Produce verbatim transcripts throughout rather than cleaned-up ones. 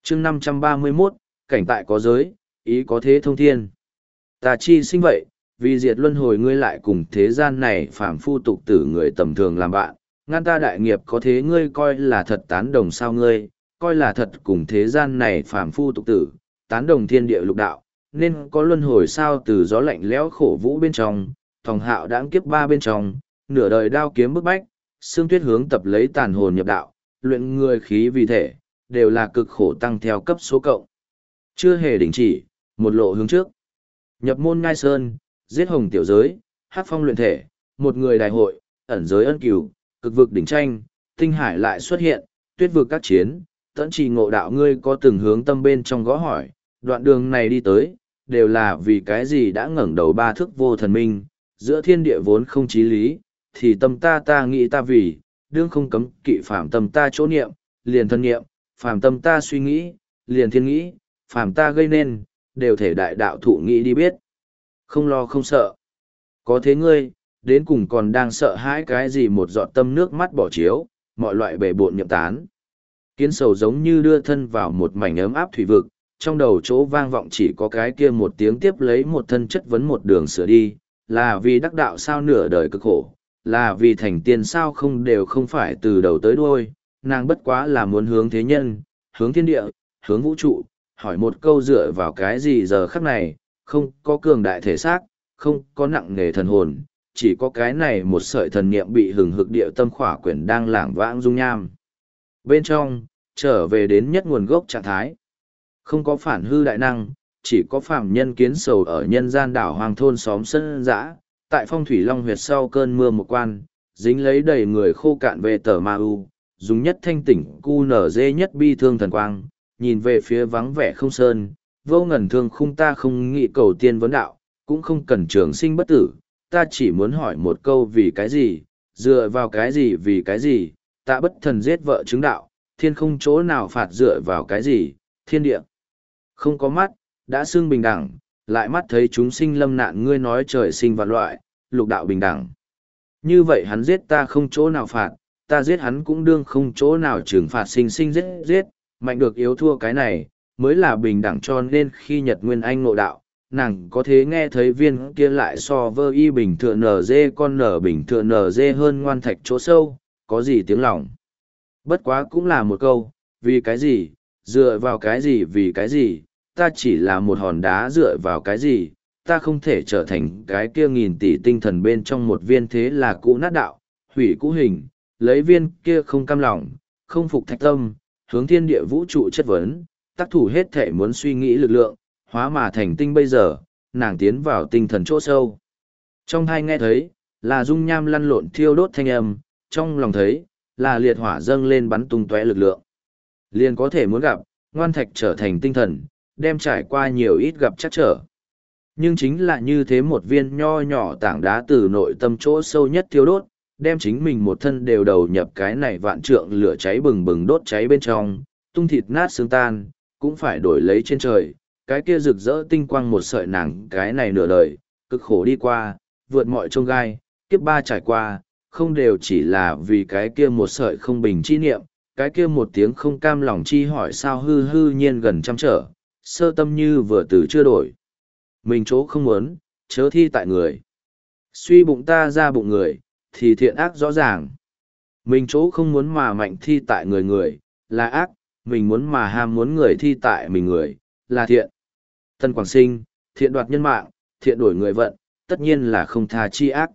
chương năm trăm ba mươi mốt, cảnh tại có giới, ý có thế thông thiên. Ta chi sinh vậy, vì diệt luân hồi ngươi lại cùng thế gian này phàm phu tục tử người tầm thường làm bạn, ngăn ta đại nghiệp có thế ngươi coi là thật tán đồng sao ngươi, coi là thật cùng thế gian này phàm phu tục tử, tán đồng thiên địa lục đạo, nên có luân hồi sao từ gió lạnh lẽo khổ vũ bên trong, thòng hạo đãng kiếp ba bên trong, nửa đời đao kiếm bức bách, xương tuyết hướng tập lấy tàn hồn nhập đạo, luyện người khí vì thể, đều là cực khổ tăng theo cấp số cộng. Chưa hề đình chỉ, một lộ hướng trước. Nhập môn ngai sơn, giết hồng tiểu giới, hát phong luyện thể, một người đại hội, ẩn giới ân cửu, cực vực đỉnh tranh, tinh hải lại xuất hiện, tuyết vực các chiến, tẫn trì ngộ đạo ngươi có từng hướng tâm bên trong gõ hỏi, đoạn đường này đi tới, đều là vì cái gì đã ngẩng đầu ba thước vô thần minh, giữa thiên địa vốn không chí lý, thì tâm ta ta nghĩ ta vì, đương không cấm kỵ phạm tâm ta chỗ niệm, liền thân niệm, phàm tâm ta suy nghĩ, liền thiên nghĩ, phàm ta gây nên, đều thể đại đạo thụ nghĩ đi biết. Không lo không sợ. Có thế ngươi, đến cùng còn đang sợ hãi cái gì một giọt tâm nước mắt bỏ chiếu, mọi loại bể bộn nhậm tán. Kiến sầu giống như đưa thân vào một mảnh ấm áp thủy vực, trong đầu chỗ vang vọng chỉ có cái kia một tiếng tiếp lấy một thân chất vấn một đường sửa đi, là vì đắc đạo sao nửa đời cực khổ, là vì thành tiên sao không đều không phải từ đầu tới đuôi, nàng bất quá là muốn hướng thế nhân, hướng thiên địa, hướng vũ trụ, hỏi một câu dựa vào cái gì giờ khắc này, không có cường đại thể xác, không có nặng nề thần hồn, chỉ có cái này một sợi thần niệm bị hừng hực địa tâm khỏa quyển đang lảng vãng dung nham. Bên trong, trở về đến nhất nguồn gốc trạng thái. Không có phản hư đại năng, chỉ có phàm nhân kiến sầu ở nhân gian đảo hoàng thôn xóm sân dã, tại phong thủy long huyệt sau cơn mưa một quan, dính lấy đầy người khô cạn về tờ ma u, dùng nhất thanh tỉnh cu nở dê nhất bi thương thần quang, nhìn về phía vắng vẻ không sơn, vô ngần thương khung ta không nghĩ cầu tiên vấn đạo, cũng không cần trường sinh bất tử, ta chỉ muốn hỏi một câu vì cái gì, dựa vào cái gì vì cái gì, ta bất thần giết vợ chứng đạo, thiên không chỗ nào phạt dựa vào cái gì, thiên địa. Không có mắt, đã xưng bình đẳng, lại mắt thấy chúng sinh lâm nạn ngươi nói trời sinh vạn loại, lục đạo bình đẳng. Như vậy hắn giết ta không chỗ nào phạt, ta giết hắn cũng đương không chỗ nào trừng phạt sinh sinh giết giết, mạnh được yếu thua cái này, mới là bình đẳng cho nên khi Nhật Nguyên Anh ngộ đạo, nàng có thế nghe thấy viên kia lại so vơ y bình thường nở dê con nở bình thường nở dê hơn ngoan thạch chỗ sâu, có gì tiếng lòng. Bất quá cũng là một câu, vì cái gì, dựa vào cái gì vì cái gì, ta chỉ là một hòn đá dựa vào cái gì, ta không thể trở thành cái kia nghìn tỷ tinh thần bên trong một viên thế là cũ nát đạo, hủy cũ hình, lấy viên kia không cam lòng, không phục thạch tâm, hướng thiên địa vũ trụ chất vấn, tác thủ hết thể muốn suy nghĩ lực lượng, hóa mà thành tinh bây giờ, nàng tiến vào tinh thần chỗ sâu. Trong hai nghe thấy, là dung nham lăn lộn thiêu đốt thanh âm, trong lòng thấy, là liệt hỏa dâng lên bắn tung tóe lực lượng. Liền có thể muốn gặp, ngoan thạch trở thành tinh thần, đem trải qua nhiều ít gặp chắc trở. Nhưng chính là như thế một viên nho nhỏ tảng đá từ nội tâm chỗ sâu nhất thiêu đốt, đem chính mình một thân đều đầu nhập cái này vạn trượng lửa cháy bừng bừng đốt cháy bên trong, tung thịt nát xương tan, cũng phải đổi lấy trên trời, cái kia rực rỡ tinh quang một sợi nàng cái này nửa đời, cực khổ đi qua, vượt mọi chông gai, kiếp ba trải qua, không đều chỉ là vì cái kia một sợi không bình chi niệm, cái kia một tiếng không cam lòng chi hỏi sao hư hư nhiên gần trăm trở, sơ tâm như vừa từ chưa đổi. Mình chỗ không muốn, chớ thi tại người. Suy bụng ta ra bụng người, thì thiện ác rõ ràng. Mình chỗ không muốn mà mạnh thi tại người người, là ác, mình muốn mà ham muốn người thi tại mình người, là thiện. Tân Quảng Sinh, thiện đoạt nhân mạng, thiện đổi người vận, tất nhiên là không tha chi ác.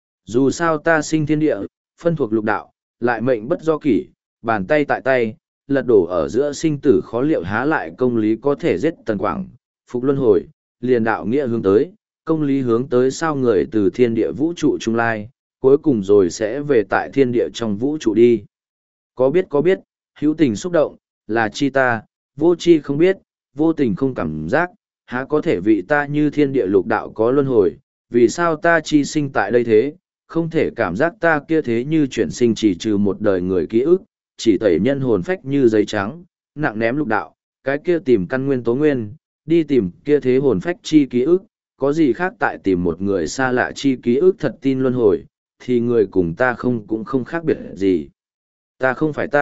Dù sao ta sinh thiên địa, phân thuộc lục đạo, lại mệnh bất do kỷ, bàn tay tại tay, lật đổ ở giữa sinh tử khó liệu há lại công lý có thể giết Tần Quảng, phục luân hồi, liền đạo nghĩa hướng tới, công lý hướng tới sao người từ thiên địa vũ trụ trung lai, cuối cùng rồi sẽ về tại thiên địa trong vũ trụ đi. Có biết có biết, hữu tình xúc động, là chi ta, vô chi không biết, vô tình không cảm giác, há có thể vị ta như thiên địa lục đạo có luân hồi, vì sao ta chi sinh tại đây thế, không thể cảm giác ta kia thế như chuyển sinh chỉ trừ một đời người ký ức, chỉ tẩy nhân hồn phách như giấy trắng, nặng ném lục đạo, cái kia tìm căn nguyên tố nguyên, đi tìm kia thế hồn phách chi ký ức, có gì khác tại tìm một người xa lạ chi ký ức thật tin luân hồi, thì người cùng ta không cũng không khác biệt gì. Ta không phải ta,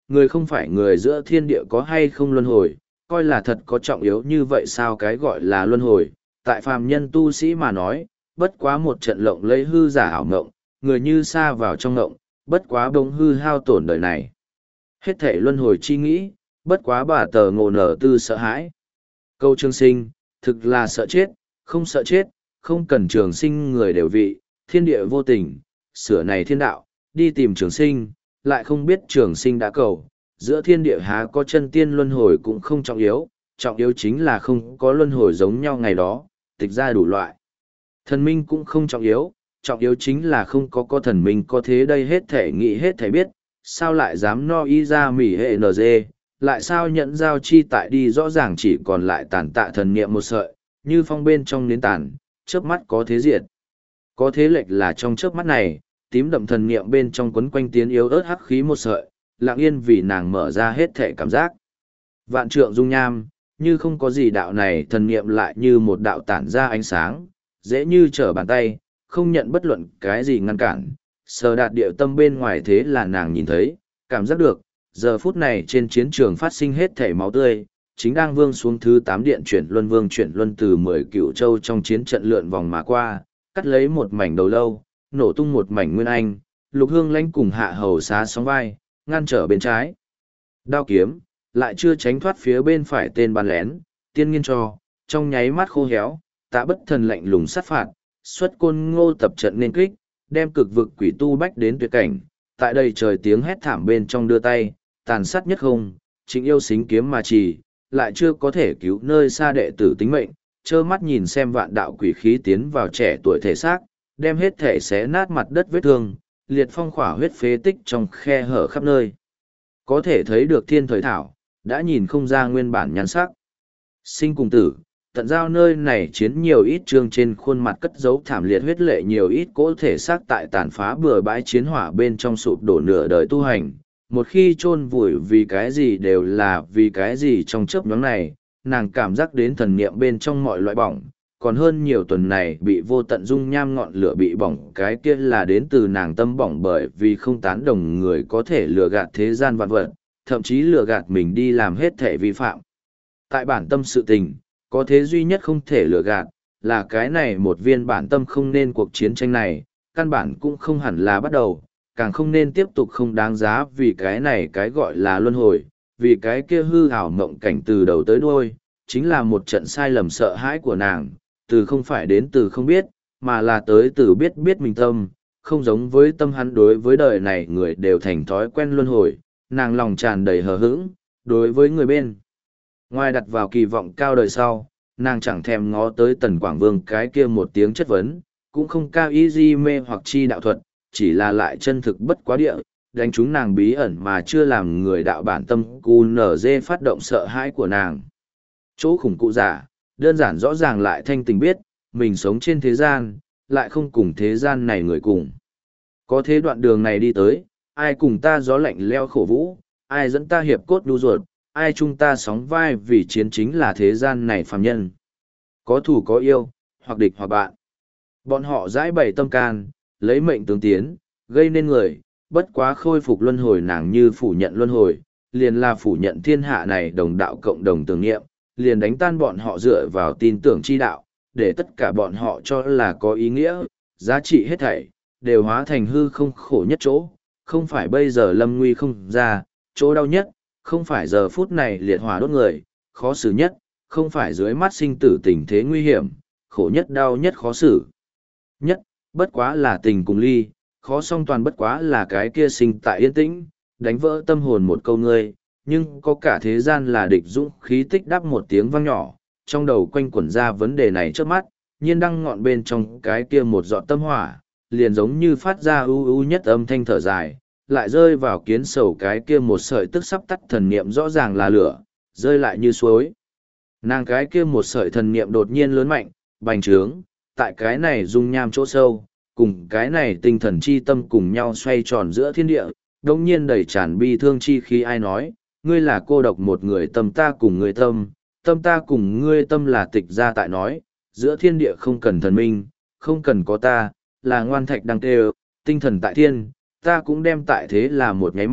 người không phải người giữa thiên địa có hay không luân hồi, coi là thật có trọng yếu như vậy sao? Cái gọi là luân hồi, tại phàm nhân tu sĩ mà nói, bất quá một trận lộng lấy hư giả ảo ngộng, người như xa vào trong ngộng, bất quá bỗng hư hao tổn đời này. Hết thể luân hồi chi nghĩ, bất quá bà tờ ngộ nở tư sợ hãi. Câu trường sinh, thực là sợ chết, không sợ chết, không cần trường sinh người đều vị, thiên địa vô tình, sửa này thiên đạo, đi tìm trường sinh, lại không biết trường sinh đã cầu, giữa thiên địa há có chân tiên luân hồi cũng không trọng yếu, trọng yếu chính là không có luân hồi giống nhau ngày đó, tịch ra đủ loại. Thần minh cũng không trọng yếu, trọng yếu chính là không có có thần minh có thế đây hết thể nghĩ hết thể biết, sao lại dám no y ra mỉ hệ nờ dê, lại sao nhận giao chi tại đi rõ ràng chỉ còn lại tàn tạ thần niệm một sợi, như phong bên trong nến tàn, chớp mắt có thế diệt. Có thế lệch là trong chớp mắt này, tím đậm thần niệm bên trong quấn quanh tiến yếu ớt hắc khí một sợi, lặng yên vì nàng mở ra hết thể cảm giác. Vạn trượng dung nham, như không có gì đạo này thần niệm lại như một đạo tản ra ánh sáng, dễ như trở bàn tay, không nhận bất luận cái gì ngăn cản. Sờ đạt địa tâm bên ngoài thế là nàng nhìn thấy, cảm giác được, giờ phút này trên chiến trường phát sinh hết thể máu tươi, chính đang vương xuống thứ tám điện chuyển luân vương chuyển luân từ mười cựu châu trong chiến trận lượn vòng mà qua, cắt lấy một mảnh đầu lâu, nổ tung một mảnh nguyên anh, lục hương lãnh cùng hạ hầu xá sóng vai, ngăn trở bên trái. Đao kiếm, lại chưa tránh thoát phía bên phải tên bắn lén, tiên nghiên cho, trong nháy mắt khô héo, tạ bất thần lạnh lùng sát phạt, xuất côn ngô tập trận nên kích, đem cực vực quỷ tu bách đến tuyệt cảnh, tại đây trời tiếng hét thảm bên trong đưa tay, tàn sát nhất không, chính yêu xính kiếm mà trì, lại chưa có thể cứu nơi xa đệ tử tính mệnh, trơ mắt nhìn xem vạn đạo quỷ khí tiến vào trẻ tuổi thể xác, đem hết thể xé nát mặt đất vết thương, liệt phong khỏa huyết phế tích trong khe hở khắp nơi. Có thể thấy được thiên thời thảo, đã nhìn không ra nguyên bản nhan sắc. Sinh cùng tử, tận giao nơi này chiến nhiều ít trương trên khuôn mặt cất dấu thảm liệt huyết lệ nhiều ít cỗ thể xác tại tàn phá bừa bãi chiến hỏa bên trong sụp đổ nửa đời tu hành. Một khi chôn vùi vì cái gì đều là vì cái gì trong chớp nhoáng này, nàng cảm giác đến thần niệm bên trong mọi loại bỏng, còn hơn nhiều tuần này bị vô tận dung nham ngọn lửa bị bỏng, cái kia là đến từ nàng tâm bỏng bởi vì không tán đồng người có thể lừa gạt thế gian vạn vật, thậm chí lừa gạt mình đi làm hết thể vi phạm. Tại bản tâm sự tình, có thế duy nhất không thể lừa gạt, là cái này một viên bản tâm không nên cuộc chiến tranh này, căn bản cũng không hẳn là bắt đầu, càng không nên tiếp tục không đáng giá vì cái này cái gọi là luân hồi, vì cái kia hư ảo mộng cảnh từ đầu tới đuôi, chính là một trận sai lầm sợ hãi của nàng, từ không phải đến từ không biết, mà là tới từ biết biết mình tâm, không giống với tâm hắn đối với đời này người đều thành thói quen luân hồi, nàng lòng tràn đầy hờ hững, đối với người bên. Ngoài đặt vào kỳ vọng cao đời sau, nàng chẳng thèm ngó tới tần quảng vương cái kia một tiếng chất vấn, cũng không cao ý di mê hoặc chi đạo thuật, chỉ là lại chân thực bất quá địa, đánh chúng nàng bí ẩn mà chưa làm người đạo bản tâm cu nở dê phát động sợ hãi của nàng. Chỗ khủng cụ giả, đơn giản rõ ràng lại thanh tình biết, mình sống trên thế gian, lại không cùng thế gian này người cùng. Có thế đoạn đường này đi tới, ai cùng ta gió lạnh leo khổ vũ, ai dẫn ta hiệp cốt đu ruột, ai chung ta sóng vai vì chiến chính là thế gian này phàm nhân. Có thù có yêu, hoặc địch hoặc bạn. Bọn họ giải bày tâm can, lấy mệnh tướng tiến, gây nên người, bất quá khôi phục luân hồi nàng như phủ nhận luân hồi, liền là phủ nhận thiên hạ này đồng đạo cộng đồng tưởng niệm, liền đánh tan bọn họ dựa vào tin tưởng chi đạo, để tất cả bọn họ cho là có ý nghĩa, giá trị hết thảy, đều hóa thành hư không khổ nhất chỗ, không phải bây giờ lâm nguy không ra, chỗ đau nhất, không phải giờ phút này liệt hỏa đốt người, khó xử nhất, không phải dưới mắt sinh tử tình thế nguy hiểm, khổ nhất đau nhất khó xử. Nhất, bất quá là tình cùng ly, khó song toàn bất quá là cái kia sinh tại yên tĩnh, đánh vỡ tâm hồn một câu ngươi, nhưng có cả thế gian là địch dũng khí tích đáp một tiếng vang nhỏ, trong đầu quanh quẩn ra vấn đề này trước mắt, nhiên đăng ngọn bên trong cái kia một giọt tâm hỏa, liền giống như phát ra u u nhất âm thanh thở dài, lại rơi vào kiến sầu cái kia một sợi tức sắp tắt thần niệm rõ ràng là lửa, rơi lại như suối. Nàng cái kia một sợi thần niệm đột nhiên lớn mạnh, bành trướng, tại cái này dung nham chỗ sâu, cùng cái này tinh thần chi tâm cùng nhau xoay tròn giữa thiên địa, đồng nhiên đầy tràn bi thương chi khí ai nói, ngươi là cô độc một người tâm ta cùng người tâm, tâm ta cùng ngươi tâm là tịch ra tại nói, giữa thiên địa không cần thần minh, không cần có ta, là ngoan thạch đang tê tinh thần tại thiên, ta cũng đem tại thế là một nháy mắt,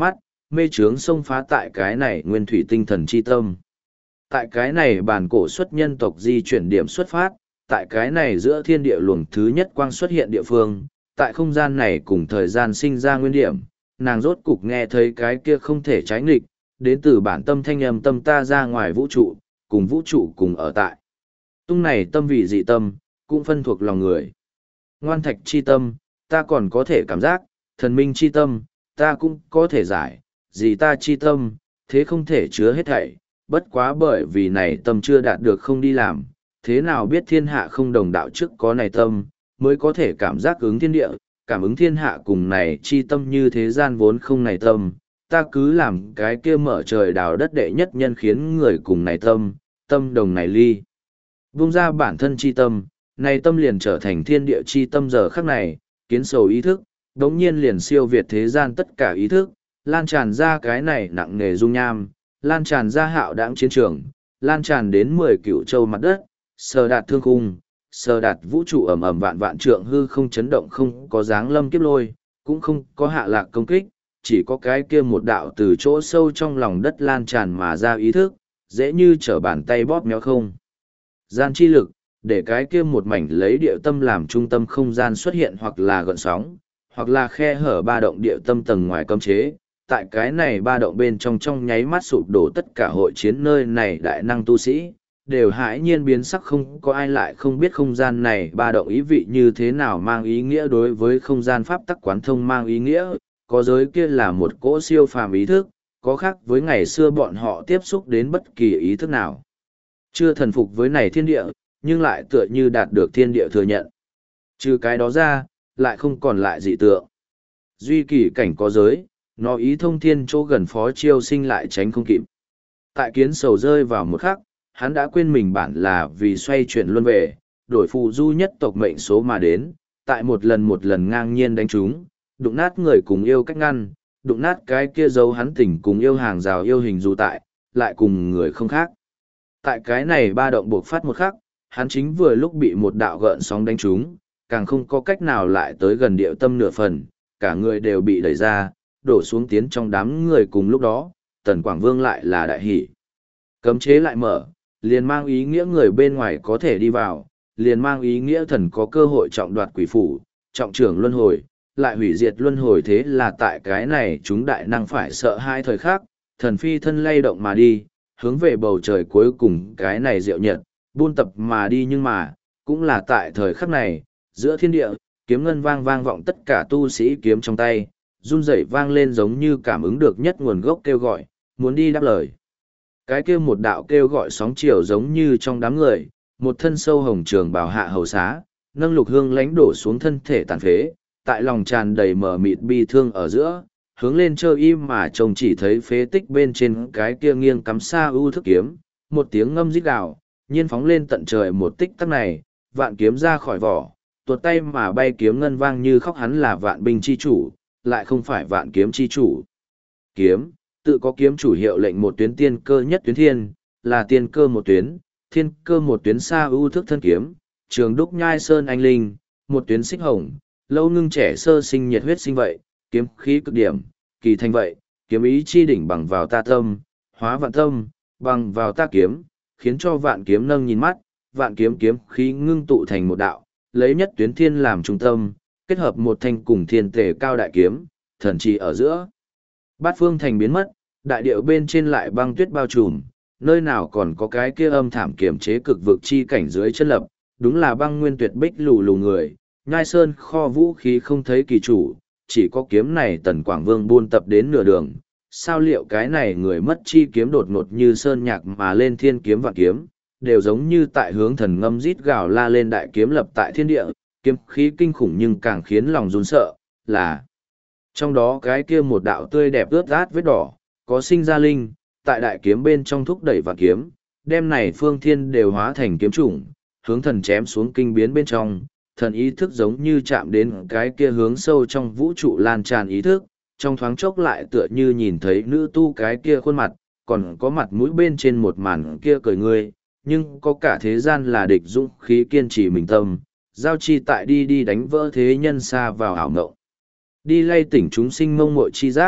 mê trướng xông phá tại cái này nguyên thủy tinh thần chi tâm. Tại cái này bản cổ xuất nhân tộc di chuyển điểm xuất phát, tại cái này giữa thiên địa luồng thứ nhất quang xuất hiện địa phương, tại không gian này cùng thời gian sinh ra nguyên điểm, nàng rốt cục nghe thấy cái kia không thể trái nghịch, đến từ bản tâm thanh âm tâm ta ra ngoài vũ trụ, cùng vũ trụ cùng ở tại. Tung này tâm vị dị tâm, cũng phân thuộc lòng người. Ngoan thạch chi tâm, ta còn có thể cảm giác, thần minh chi tâm, ta cũng có thể giải, gì ta chi tâm, thế không thể chứa hết thảy, bất quá bởi vì này tâm chưa đạt được không đi làm, thế nào biết thiên hạ không đồng đạo trước có này tâm, mới có thể cảm giác ứng thiên địa, cảm ứng thiên hạ cùng này chi tâm như thế gian vốn không này tâm, ta cứ làm cái kia mở trời đào đất đệ nhất nhân khiến người cùng này tâm, tâm đồng này ly. Vung ra bản thân chi tâm, này tâm liền trở thành thiên địa chi tâm giờ khắc này, kiến sầu ý thức, đống nhiên liền siêu việt thế gian tất cả ý thức, lan tràn ra cái này nặng nề dung nham, lan tràn ra hạo đãng chiến trường, lan tràn đến mười cựu châu mặt đất, sờ đạt thương khung, sờ đạt vũ trụ ẩm ẩm vạn vạn trượng hư không chấn động không có dáng lâm kiếp lôi, cũng không có hạ lạc công kích, chỉ có cái kia một đạo từ chỗ sâu trong lòng đất lan tràn mà ra ý thức, dễ như trở bàn tay bóp méo không. Gian chi lực, để cái kia một mảnh lấy địa tâm làm trung tâm không gian xuất hiện hoặc là gợn sóng, hoặc là khe hở ba động địa tâm tầng ngoài cấm chế. Tại cái này ba động bên trong trong nháy mắt sụp đổ tất cả hội chiến nơi này đại năng tu sĩ, đều hãi nhiên biến sắc không có ai lại không biết không gian này ba động ý vị như thế nào mang ý nghĩa đối với không gian pháp tắc quán thông mang ý nghĩa, có giới kia là một cỗ siêu phàm ý thức, có khác với ngày xưa bọn họ tiếp xúc đến bất kỳ ý thức nào. Chưa thần phục với này thiên địa, nhưng lại tựa như đạt được thiên địa thừa nhận. Trừ cái đó ra, lại không còn lại dị tượng. Duy kỳ cảnh có giới, nó ý thông thiên chỗ gần phó chiêu sinh lại tránh không kịp. Tại kiến sầu rơi vào một khắc, hắn đã quên mình bản là vì xoay chuyển luân về, đổi phù du nhất tộc mệnh số mà đến, tại một lần một lần ngang nhiên đánh chúng, đụng nát người cùng yêu cách ngăn, đụng nát cái kia dấu hắn tỉnh cùng yêu hàng rào yêu hình dù tại, lại cùng người không khác. Tại cái này ba động buộc phát một khắc, hắn chính vừa lúc bị một đạo gợn sóng đánh trúng, càng không có cách nào lại tới gần địa tâm nửa phần, cả người đều bị đẩy ra, đổ xuống tiến trong đám người cùng lúc đó, Tần Quảng Vương lại là đại hỷ. Cấm chế lại mở, liền mang ý nghĩa người bên ngoài có thể đi vào, liền mang ý nghĩa thần có cơ hội trọng đoạt quỷ phủ, trọng trưởng luân hồi, lại hủy diệt luân hồi thế là tại cái này chúng đại năng phải sợ hai thời khắc, thần phi thân lay động mà đi, hướng về bầu trời cuối cùng cái này diệu nhật, buôn tập mà đi nhưng mà, cũng là tại thời khắc này, giữa thiên địa, kiếm ngân vang vang vọng tất cả tu sĩ kiếm trong tay, run rẩy vang lên giống như cảm ứng được nhất nguồn gốc kêu gọi, muốn đi đáp lời. Cái kêu một đạo kêu gọi sóng chiều giống như trong đám người, một thân sâu hồng trường bào hạ hầu xá, nâng lục hương lánh đổ xuống thân thể tàn phế, tại lòng tràn đầy mờ mịt bi thương ở giữa, hướng lên chơi im mà trông chỉ thấy phế tích bên trên cái kia nghiêng cắm xa ưu thức kiếm, một tiếng ngâm rít gào, nhiên phóng lên tận trời một tích tắc này, vạn kiếm ra khỏi vỏ, tuột tay mà bay kiếm ngân vang như khóc hắn là vạn binh chi chủ, lại không phải vạn kiếm chi chủ. Kiếm, tự có kiếm chủ hiệu lệnh một tuyến tiên cơ nhất tuyến thiên, là tiên cơ một tuyến, thiên cơ một tuyến xa ưu thức thân kiếm, trường đúc nhai sơn anh linh, một tuyến xích hồng, lâu ngưng trẻ sơ sinh nhiệt huyết sinh vậy, kiếm khí cực điểm, kỳ thành vậy, kiếm ý chi đỉnh bằng vào ta tâm, hóa vạn tâm, bằng vào ta kiếm, khiến cho vạn kiếm nâng nhìn mắt, vạn kiếm kiếm khí ngưng tụ thành một đạo, lấy nhất tuyến thiên làm trung tâm, kết hợp một thanh cùng thiên tề cao đại kiếm, thần trì ở giữa. Bát phương thành biến mất, đại điệu bên trên lại băng tuyết bao trùm, nơi nào còn có cái kia âm thảm kiểm chế cực vực chi cảnh dưới chân lập, đúng là băng nguyên tuyệt bích lù lù người, nhai sơn kho vũ khí không thấy kỳ chủ, chỉ có kiếm này Tần Quảng Vương buôn tập đến nửa đường, sao liệu cái này người mất chi kiếm đột ngột như sơn nhạc mà lên thiên kiếm vạn kiếm, đều giống như tại hướng thần ngâm rít gào la lên đại kiếm lập tại thiên địa, kiếm khí kinh khủng nhưng càng khiến lòng run sợ, là trong đó cái kia một đạo tươi đẹp ướt át vết đỏ, có sinh ra linh, tại đại kiếm bên trong thúc đẩy vạn kiếm, đem này phương thiên đều hóa thành kiếm chủng, hướng thần chém xuống kinh biến bên trong, thần ý thức giống như chạm đến cái kia hướng sâu trong vũ trụ lan tràn ý thức, trong thoáng chốc lại tựa như nhìn thấy nữ tu cái kia khuôn mặt, còn có mặt mũi bên trên một màn kia cười ngươi, nhưng có cả thế gian là địch dũng khí kiên trì mình tâm, giao chi tại đi đi đánh vỡ thế nhân xa vào ảo ngộng. Đi lay tỉnh chúng sinh mông muội chi giác,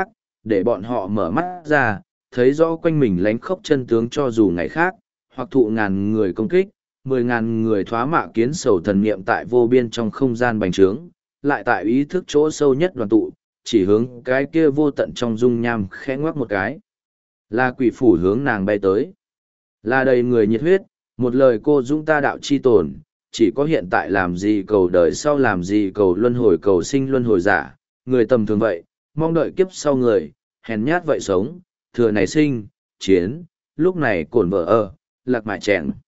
để bọn họ mở mắt ra, thấy rõ quanh mình lánh khốc chân tướng cho dù ngày khác, hoặc thụ ngàn người công kích, mười ngàn người thoá mạ kiến sầu thần niệm tại vô biên trong không gian bành trướng, lại tại ý thức chỗ sâu nhất đoàn tụ, chỉ hướng cái kia vô tận trong dung nham khẽ ngoắc một cái. Là quỷ phủ hướng nàng bay tới. Là đầy người nhiệt huyết, một lời cô dũng ta đạo chi tồn, chỉ có hiện tại làm gì cầu đời sau làm gì cầu luân hồi cầu sinh luân hồi giả, người tầm thường vậy, mong đợi kiếp sau người, hèn nhát vậy sống, thừa này sinh, chiến, lúc này cổn vợ ơ, lạc mại chèn.